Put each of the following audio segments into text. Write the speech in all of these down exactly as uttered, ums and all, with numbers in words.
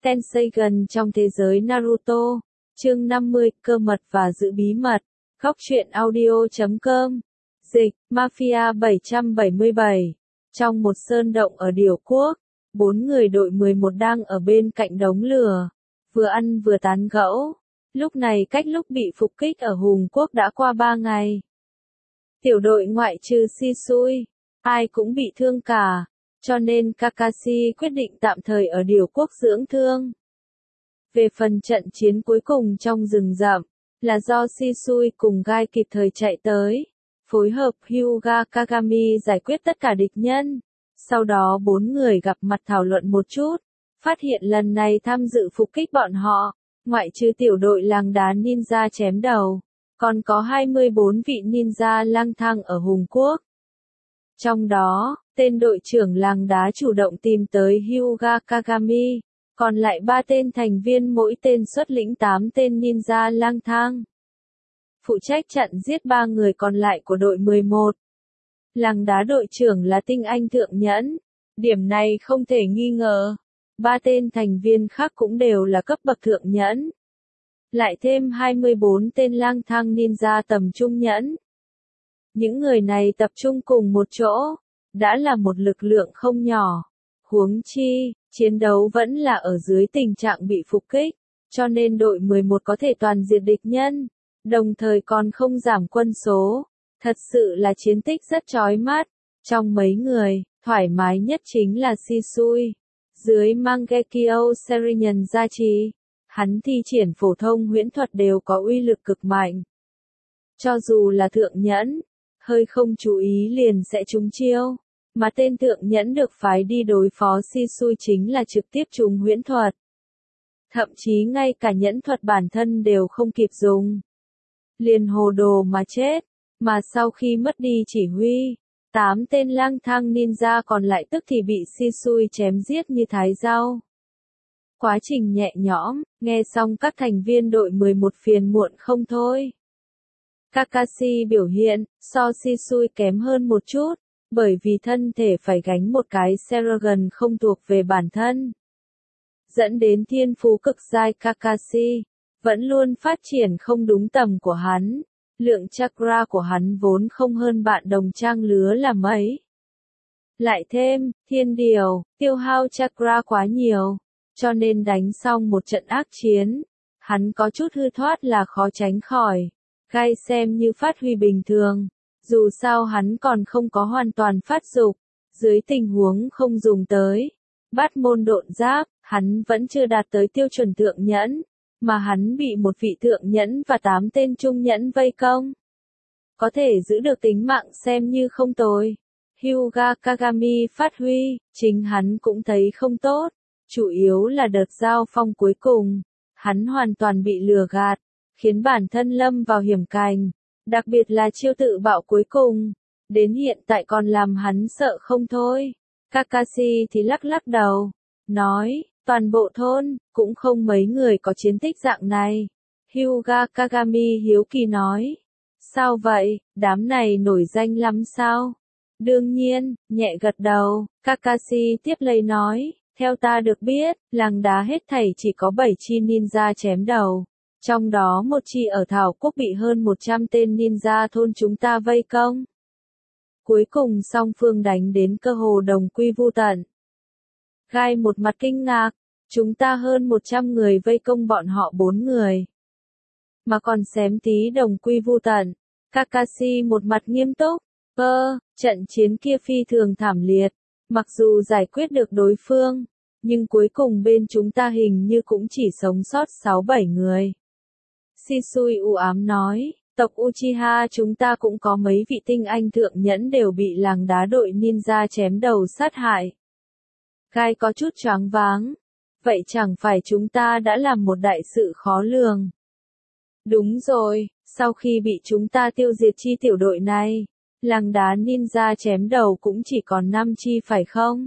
Tenseigan trong thế giới Naruto. Chương năm mươi, cơ mật và giữ bí mật. Góc truyện audio chấm com. Dịch, Mafia bảy trăm bảy mươi bảy. Trong một sơn động ở Điểu Quốc, bốn người đội mười một đang ở bên cạnh đống lửa, vừa ăn vừa tán gẫu. Lúc này cách lúc bị phục kích ở Hùng Quốc đã qua ba ngày. Tiểu đội ngoại trừ Shisui, ai cũng bị thương cả, cho nên Kakashi quyết định tạm thời ở Điểu Quốc dưỡng thương. Về phần trận chiến cuối cùng trong rừng rậm, là do Shisui cùng Gai kịp thời chạy tới, phối hợp Hyuga Kagami giải quyết tất cả địch nhân. Sau đó bốn người gặp mặt thảo luận một chút, phát hiện lần này tham dự phục kích bọn họ, ngoại trừ tiểu đội làng đá ninja chém đầu, còn có hai mươi bốn vị ninja lang thang ở Hùng Quốc. Trong đó, tên đội trưởng làng đá chủ động tìm tới Hyuga Kagami, còn lại ba tên thành viên mỗi tên xuất lĩnh tám tên ninja lang thang, phụ trách chặn giết ba người còn lại của đội mười một. Làng đá đội trưởng là tinh anh thượng nhẫn, điểm này không thể nghi ngờ. Ba tên thành viên khác cũng đều là cấp bậc thượng nhẫn. Lại thêm hai mươi bốn tên lang thang ninja tầm trung nhẫn. Những người này tập trung cùng một chỗ, đã là một lực lượng không nhỏ. Huống chi, chiến đấu vẫn là ở dưới tình trạng bị phục kích, cho nên đội mười một có thể toàn diệt địch nhân, đồng thời còn không giảm quân số. Thật sự là chiến tích rất chói mắt. Trong mấy người, thoải mái nhất chính là Shisui. Dưới Mangekyo Sharingan gia trì, hắn thi triển phổ thông huyễn thuật đều có uy lực cực mạnh. Cho dù là thượng nhẫn, hơi không chú ý liền sẽ trúng chiêu, mà tên thượng nhẫn được phái đi đối phó Shisui chính là trực tiếp trúng huyễn thuật. Thậm chí ngay cả nhẫn thuật bản thân đều không kịp dùng, liền hồ đồ mà chết, mà sau khi mất đi chỉ huy, tám tên lang thang ninja còn lại tức thì bị Shisui chém giết như thái rau. Quá trình nhẹ nhõm, nghe xong các thành viên đội mười một phiền muộn không thôi. Kakashi biểu hiện, so Shisui kém hơn một chút, bởi vì thân thể phải gánh một cái Sharingan không thuộc về bản thân. Dẫn đến thiên phú cực giai Kakashi, vẫn luôn phát triển không đúng tầm của hắn. Lượng chakra của hắn vốn không hơn bạn đồng trang lứa là mấy. Lại thêm, thiên điều, tiêu hao chakra quá nhiều, cho nên đánh xong một trận ác chiến, hắn có chút hư thoát là khó tránh khỏi. Gai xem như phát huy bình thường, dù sao hắn còn không có hoàn toàn phát dục, dưới tình huống không dùng tới bát môn độn giáp, hắn vẫn chưa đạt tới tiêu chuẩn thượng nhẫn. Mà hắn bị một vị thượng nhẫn và tám tên trung nhẫn vây công. Có thể giữ được tính mạng xem như không tồi. Hyuga Kagami phát huy, chính hắn cũng thấy không tốt. Chủ yếu là đợt giao phong cuối cùng, hắn hoàn toàn bị lừa gạt, khiến bản thân lâm vào hiểm cảnh. Đặc biệt là chiêu tự bạo cuối cùng, đến hiện tại còn làm hắn sợ không thôi. Kakashi thì lắc lắc đầu, nói, toàn bộ thôn, cũng không mấy người có chiến tích dạng này. Hyuga Kagami hiếu kỳ nói. Sao vậy, đám này nổi danh lắm sao? Đương nhiên, nhẹ gật đầu, Kakashi tiếp lấy nói, theo ta được biết, làng đá hết thảy chỉ có bảy chi ninja chém đầu. Trong đó một chi ở Thảo Quốc bị hơn một trăm tên ninja thôn chúng ta vây công. Cuối cùng song phương đánh đến cơ hồ đồng quy vu tận. Gai một mặt kinh ngạc, chúng ta hơn một trăm người vây công bọn họ bốn người. Mà còn xém tí đồng quy vu tận. Kakashi một mặt nghiêm túc, ơ, trận chiến kia phi thường thảm liệt, mặc dù giải quyết được đối phương, nhưng cuối cùng bên chúng ta hình như cũng chỉ sống sót sáu bảy người. Shisui u ám nói, tộc Uchiha chúng ta cũng có mấy vị tinh anh thượng nhẫn đều bị làng đá đội ninja chém đầu sát hại. Gai có chút choáng váng. Vậy chẳng phải chúng ta đã làm một đại sự khó lường. Đúng rồi, sau khi bị chúng ta tiêu diệt chi tiểu đội này, làng đá ninja chém đầu cũng chỉ còn năm chi phải không?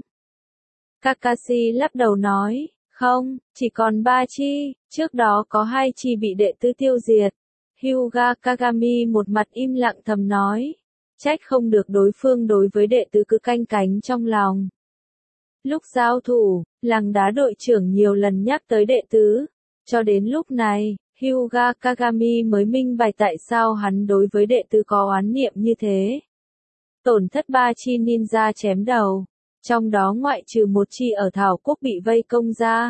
Kakashi lắc đầu nói, không, chỉ còn ba chi, trước đó có hai chi bị đệ tử tiêu diệt. Hyuga Kagami một mặt im lặng thầm nói, trách không được đối phương đối với đệ tử cứ canh cánh trong lòng. Lúc giao thủ, làng đá đội trưởng nhiều lần nhắc tới đệ tứ. Cho đến lúc này, Hyuga Kagami mới minh bạch tại sao hắn đối với đệ tứ có oán niệm như thế. Tổn thất ba chi ninja chém đầu, trong đó ngoại trừ một chi ở Thảo Quốc bị vây công ra.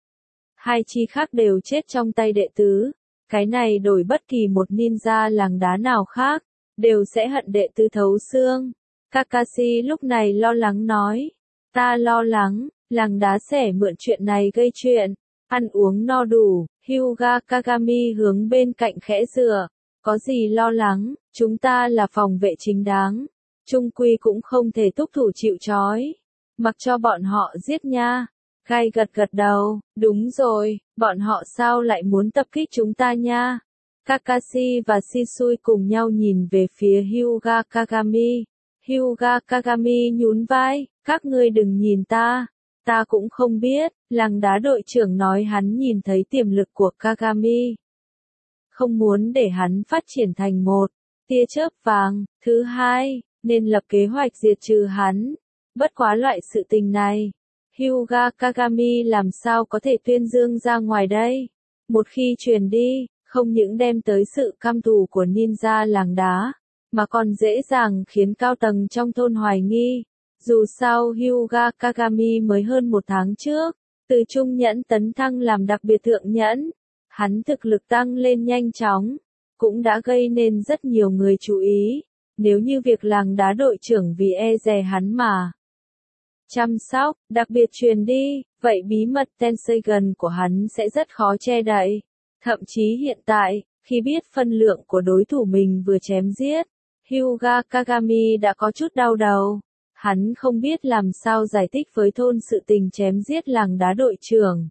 Hai chi khác đều chết trong tay đệ tứ. Cái này đổi bất kỳ một ninja làng đá nào khác, đều sẽ hận đệ tứ thấu xương. Kakashi lúc này lo lắng nói. Ta lo lắng, làng đá sẽ mượn chuyện này gây chuyện. Ăn uống no đủ, Hyuga Kagami hướng bên cạnh khẽ dựa. Có gì lo lắng, chúng ta là phòng vệ chính đáng. Trung quy cũng không thể thúc thủ chịu trói. Mặc cho bọn họ giết nha. Gai gật gật đầu, đúng rồi, bọn họ sao lại muốn tập kích chúng ta nha. Kakashi và Shisui cùng nhau nhìn về phía Hyuga Kagami. Hyuga Kagami nhún vai, các ngươi đừng nhìn ta. Ta cũng không biết, làng đá đội trưởng nói hắn nhìn thấy tiềm lực của Kagami. Không muốn để hắn phát triển thành một tia chớp vàng. Thứ hai, nên lập kế hoạch diệt trừ hắn. Bất quá loại sự tình này, Hyuga Kagami làm sao có thể tuyên dương ra ngoài đây. Một khi truyền đi, không những đem tới sự căm thù của ninja làng đá, mà còn dễ dàng khiến cao tầng trong thôn hoài nghi. Dù sao Hyuga Kagami mới hơn một tháng trước, từ trung nhẫn tấn thăng làm đặc biệt thượng nhẫn. Hắn thực lực tăng lên nhanh chóng, cũng đã gây nên rất nhiều người chú ý. Nếu như việc làng đá đội trưởng vì e dè hắn mà chăm sóc, đặc biệt truyền đi, vậy bí mật Tensegan của hắn sẽ rất khó che đậy. Thậm chí hiện tại, khi biết phân lượng của đối thủ mình vừa chém giết, Hyuga Kagami đã có chút đau đầu. Hắn không biết làm sao giải thích với thôn sự tình chém giết làng đá đội trưởng.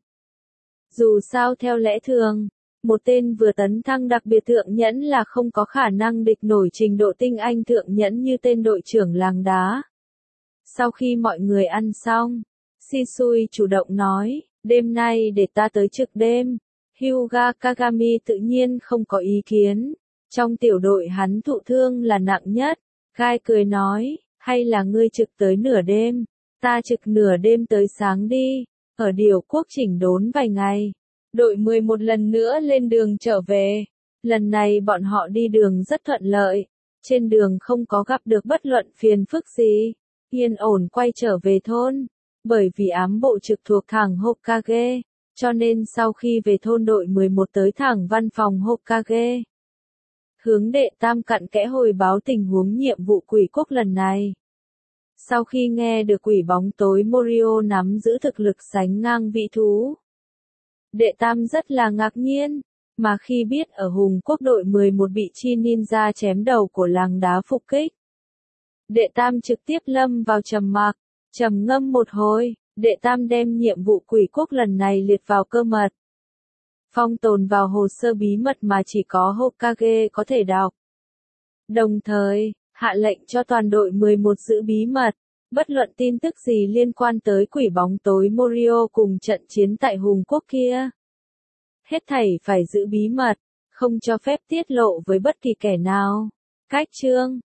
Dù sao theo lẽ thường, một tên vừa tấn thăng đặc biệt thượng nhẫn là không có khả năng địch nổi trình độ tinh anh thượng nhẫn như tên đội trưởng làng đá. Sau khi mọi người ăn xong, Shisui chủ động nói, đêm nay để ta tới trực đêm. Hyuga Kagami tự nhiên không có ý kiến. Trong tiểu đội hắn thụ thương là nặng nhất. Gai cười nói, hay là ngươi trực tới nửa đêm, ta trực nửa đêm tới sáng đi. Ở điều quốc chỉnh đốn vài ngày, đội mười một lần nữa lên đường trở về. Lần này bọn họ đi đường rất thuận lợi, trên đường không có gặp được bất luận phiền phức gì, yên ổn quay trở về thôn. Bởi vì ám bộ trực thuộc thẳng Hokage, cho nên sau khi về thôn đội mười một tới thẳng văn phòng Hokage. Hướng đệ tam cặn kẽ hồi báo tình huống nhiệm vụ quỷ quốc lần này. Sau khi nghe được quỷ bóng tối Morio nắm giữ thực lực sánh ngang vị thú, đệ tam rất là ngạc nhiên, mà khi biết ở Hùng quốc đội mười một bị chi ninja chém đầu của làng đá phục kích, đệ tam trực tiếp lâm vào trầm mặc, trầm ngâm một hồi, đệ tam đem nhiệm vụ quỷ quốc lần này liệt vào cơ mật. Phong tồn vào hồ sơ bí mật mà chỉ có Hokage có thể đọc. Đồng thời, hạ lệnh cho toàn đội mười một giữ bí mật, bất luận tin tức gì liên quan tới quỷ bóng tối Morio cùng trận chiến tại Hùng quốc kia. Hết thảy phải giữ bí mật, không cho phép tiết lộ với bất kỳ kẻ nào. Cách chương